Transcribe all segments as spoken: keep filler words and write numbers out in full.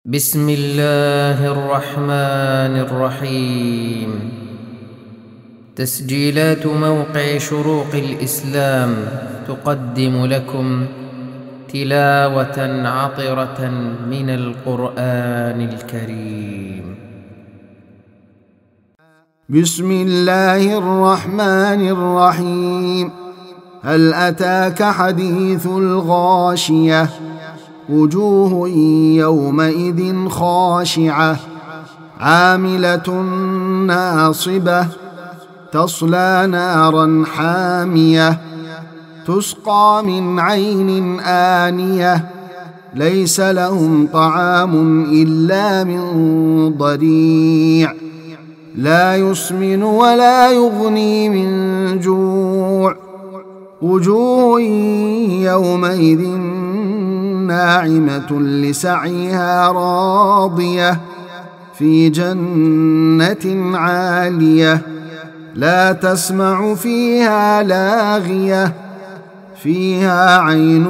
بسم الله الرحمن الرحيم. تسجيلات موقع شروق الإسلام تقدم لكم تلاوة عطرة من القرآن الكريم. بسم الله الرحمن الرحيم. هل أتاك حديث الغاشية؟ وجوه يومئذ خاشعة عاملة ناصبة تصلى نارا حامية تسقى من عين آنية ليس لهم طعام إلا من ضريع لا يسمن ولا يغني من جوع. وجوه يومئذ ناعمة لسعيها راضية في جنة عالية لا تسمع فيها لاغية فيها عين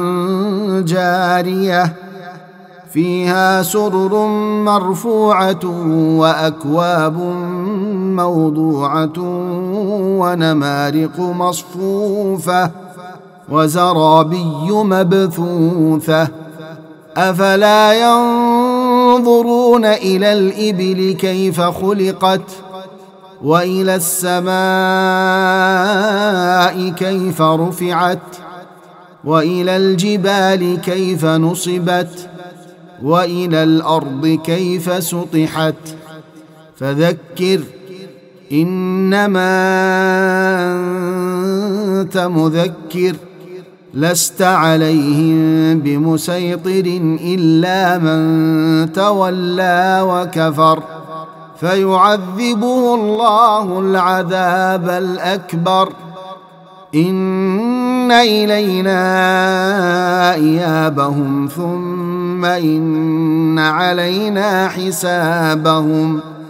جارية فيها سرر مرفوعة وأكواب موضوعة ونمارق مصفوفة وزرابي مبثوثة. أفلا ينظرون إلى الإبل كيف خلقت وإلى السماء كيف رفعت وإلى الجبال كيف نصبت وإلى الأرض كيف سطحت. فذكر إنما أنت مذكر لست عليهم بمسيطر إلا من تولى وكفر فيعذبه الله العذاب الأكبر. إن إلينا إيابهم ثم إن علينا حسابهم.